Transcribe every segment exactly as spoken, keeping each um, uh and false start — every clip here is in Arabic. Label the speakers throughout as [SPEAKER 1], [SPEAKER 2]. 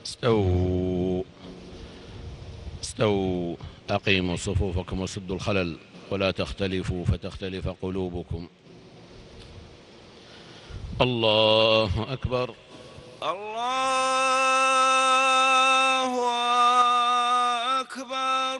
[SPEAKER 1] استووا استووا أقيموا صفوفكم وسدوا الخلل ولا تختلفوا فتختلف قلوبكم. الله أكبر.
[SPEAKER 2] الله أكبر.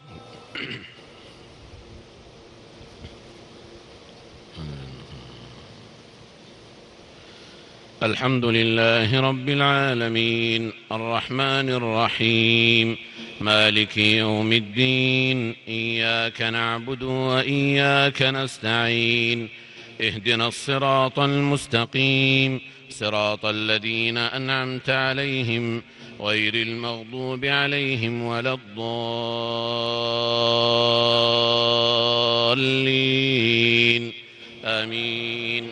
[SPEAKER 1] الحمد لله رب العالمين الرحمن الرحيم مالك يوم الدين إياك نعبد وإياك نستعين اهدنا الصراط المستقيم صراط الذين أنعمت عليهم غير المغضوب عليهم ولا الضالين آمين.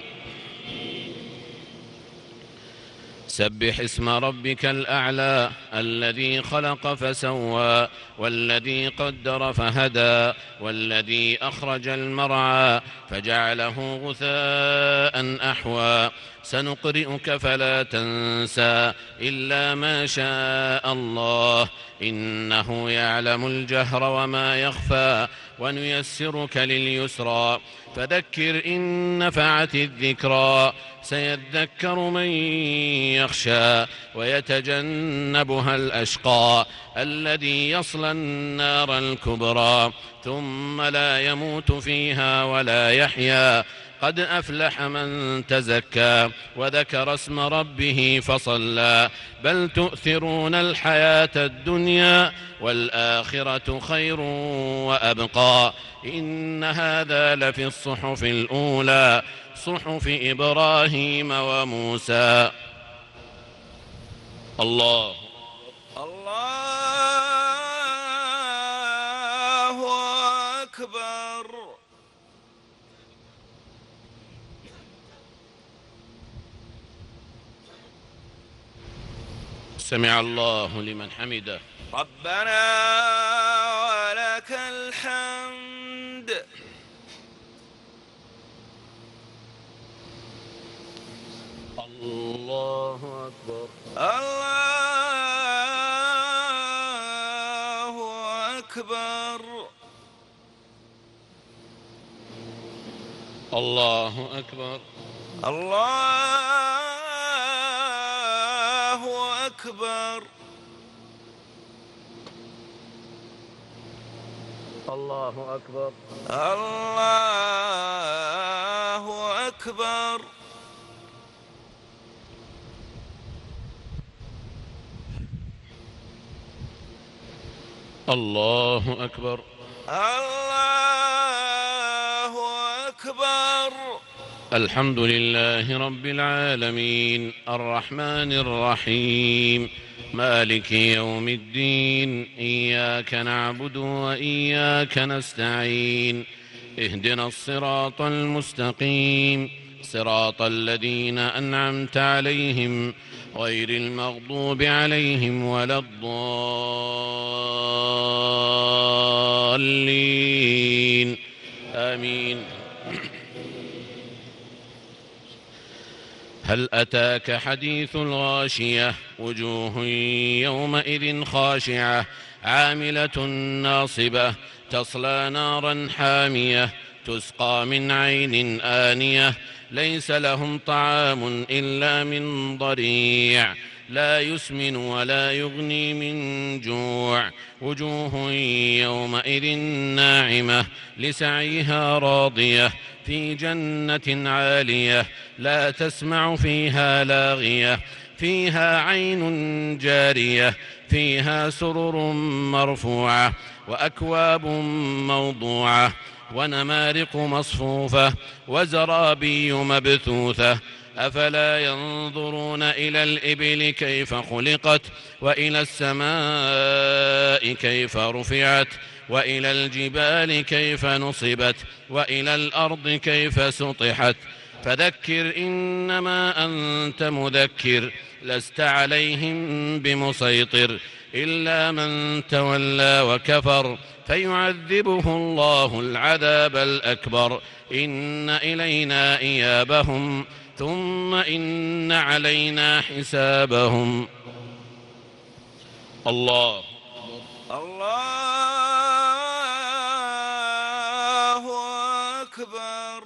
[SPEAKER 1] سبح اسم ربك الأعلى الذي خلق فسوى والذي قدر فهدى والذي أخرج المرعى فجعله غثاء أحوى سنقرئك فلا تنسى إلا ما شاء الله إنه يعلم الجهر وما يخفى ونيسرك لليسرى فذكر إن نفعت الذكرى سيذكر من يخشى ويتجنبها الأشقى الذي يصلى النار الكبرى ثم لا يموت فيها ولا يحيا قد أفلح من تزكى وذكر اسم ربه فصلى بل تؤثرون الحياة الدنيا والآخرة خير وأبقى إن هذا لفي الصحف الأولى صحف إبراهيم وموسى. الله
[SPEAKER 2] الله أكبر.
[SPEAKER 1] سمع الله لمن حمده.
[SPEAKER 2] ربنا ولك الحمد.
[SPEAKER 1] الله أكبر.
[SPEAKER 2] الله أكبر.
[SPEAKER 1] الله أكبر.
[SPEAKER 2] الله أكبر.
[SPEAKER 1] الله أكبر.
[SPEAKER 2] الله أكبر.
[SPEAKER 1] الله أكبر.
[SPEAKER 2] الله أكبر.
[SPEAKER 1] الحمد لله رب العالمين الرحمن الرحيم مالك يوم الدين إياك نعبد وإياك نستعين اهدنا الصراط المستقيم صراط الذين أنعمت عليهم غير المغضوب عليهم ولا الضالين آمين. هل أتاك حديث الغاشية وجوه يومئذ خاشعة عاملة ناصبة تصلى نارا حامية تسقى من عين آنية ليس لهم طعام إلا من ضريع لا يسمن ولا يغني من جوع وجوه يومئذ ناعمة لسعيها راضية في جنة عالية لا تسمع فيها لاغية فيها عين جارية فيها سرر مرفوعة وأكواب موضوعة ونمارق مصفوفة وزرابي مبثوثة أفلا ينظرون إلى الإبل كيف خلقت وإلى السماء كيف رفعت وإلى الجبال كيف نصبت وإلى الأرض كيف سطحت فذكر إنما أنت مذكر لست عليهم بمسيطر إلا من تولى وكفر فيعذبه الله العذاب الأكبر إن إلينا إيابهم ثم إن علينا حسابهم. الله
[SPEAKER 2] الله أكبر.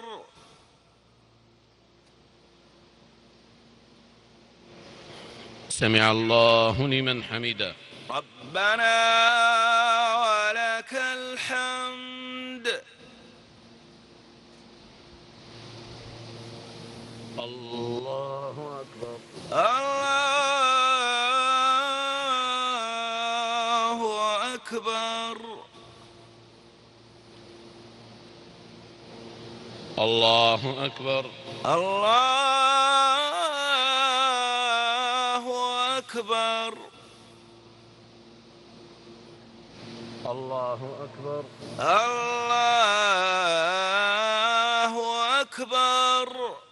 [SPEAKER 1] سمع الله لمن حمده.
[SPEAKER 2] ربنا ولك الحمد.
[SPEAKER 1] الله أكبر.
[SPEAKER 2] الله أكبر.
[SPEAKER 1] الله أكبر.
[SPEAKER 2] الله أكبر.
[SPEAKER 1] الله أكبر.
[SPEAKER 2] الله أكبر.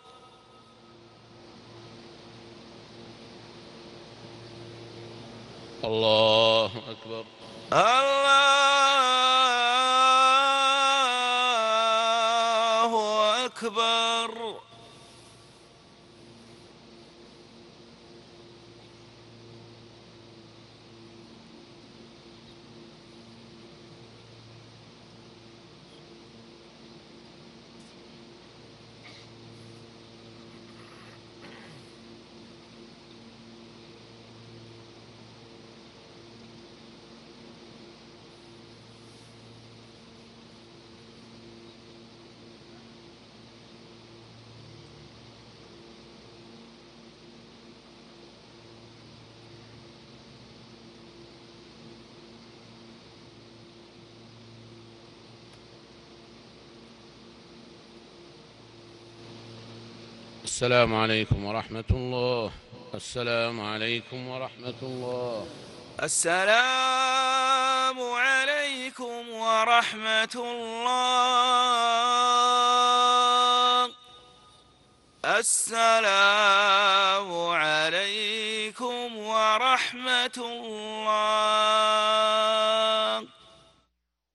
[SPEAKER 1] الله أكبر.
[SPEAKER 2] الله أكبر.
[SPEAKER 1] السلام عليكم ورحمة الله. السلام عليكم ورحمة الله.
[SPEAKER 2] السلام عليكم ورحمة الله. السلام عليكم ورحمة الله.